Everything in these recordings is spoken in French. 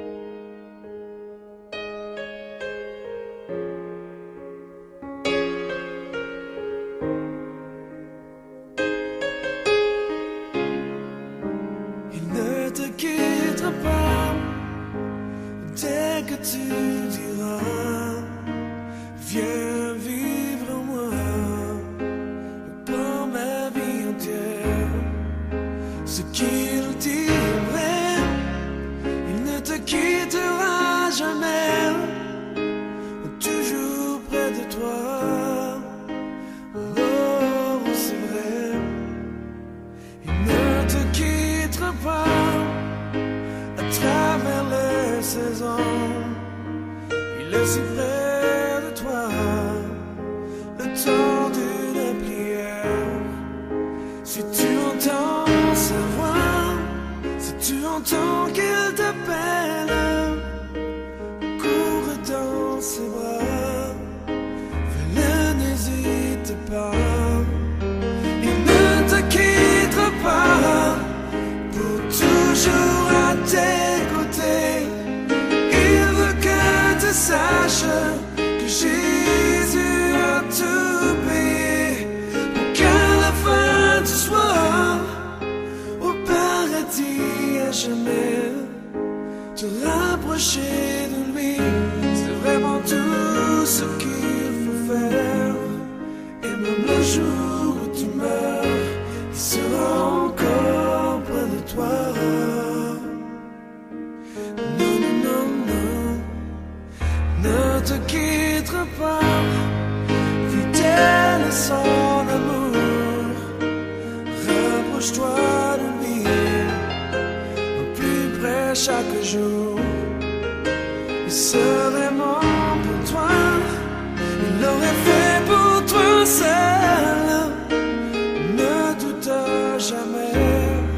Il ne te quittera pas dès que tu diras viens vivre en moi pour ma vie entière. Ce qu'il dirait, il ne te quittera jamais, toujours près de toi. Oh, c'est vrai, il ne te quittera pas à travers les saisons. Il est si près de toi, le temps d'une prière. Si tu entends sa voix, si tu entends qu'il t'appelle, cours dans ses bras, fais-le, n'hésite pas. Il ne te quittera pas, pour toujours à tes côtés. Il veut que tu saches que Jésus a tout payé pour qu'à la fin tu sois au paradis à jamais. Te rapprocher de lui, c'est vraiment tout ce qu'il faut faire. Et même le jour où tu meurs, il sera encore près de toi. Non, non, non, non, ne te quittera pas, fidèle à son amour. Rapproche-toi de lui, au plus près chaque jour. Il serait mort pour toi, il l'aurait fait pour toi seul. Ne doute jamais,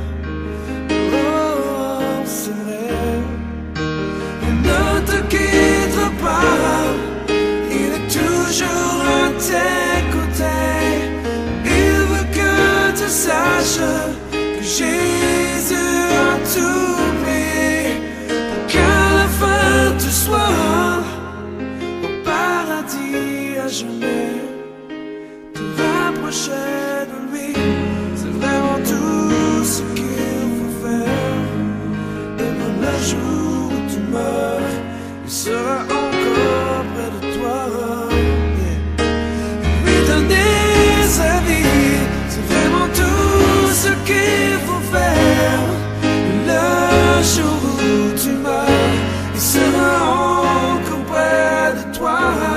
oh, c'est vrai. Il ne te quittera pas, il est toujours à tes côtés. Il veut que tu saches que Jésus a tout payé pour qu'à la fin tu sois au paradis à jamais. Te rapprocher de lui, c'est vraiment tout ce qu'il faut faire. Et même le jour où tu meurs, il sera encore près de toi. Lui donner sa vie, c'est vraiment tout ce qu'il faut faire. Le jour où tu meurs, il sera encore près de toi.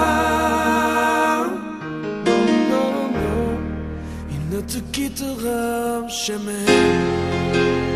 Non, non, non, il ne te quittera jamais.